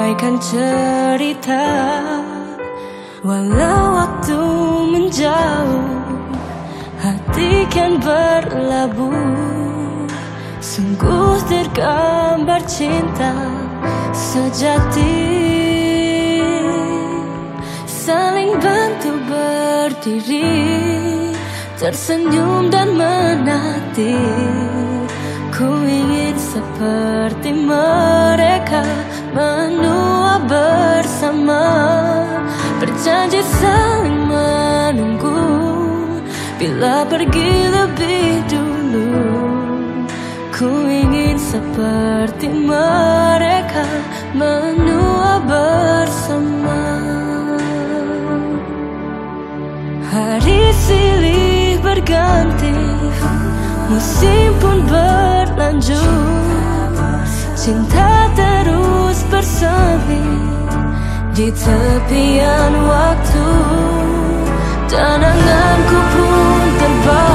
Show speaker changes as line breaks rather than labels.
meramaikan cerita. Walau waktu menjauh, hati kan berlabuh. Sungguh tergambar cinta sejati, saling bantu berdiri, tersenyum dan menanti. Ku ingin seperti mereka, menua bersama, berjanji saling menunggu bila pergi lebih dulu. Ku ingin seperti mereka, menua bersama. Hari silih berganti, musim pun berlanjut, cinta terus bersemi di tepian waktu. Dan anganku pun terbang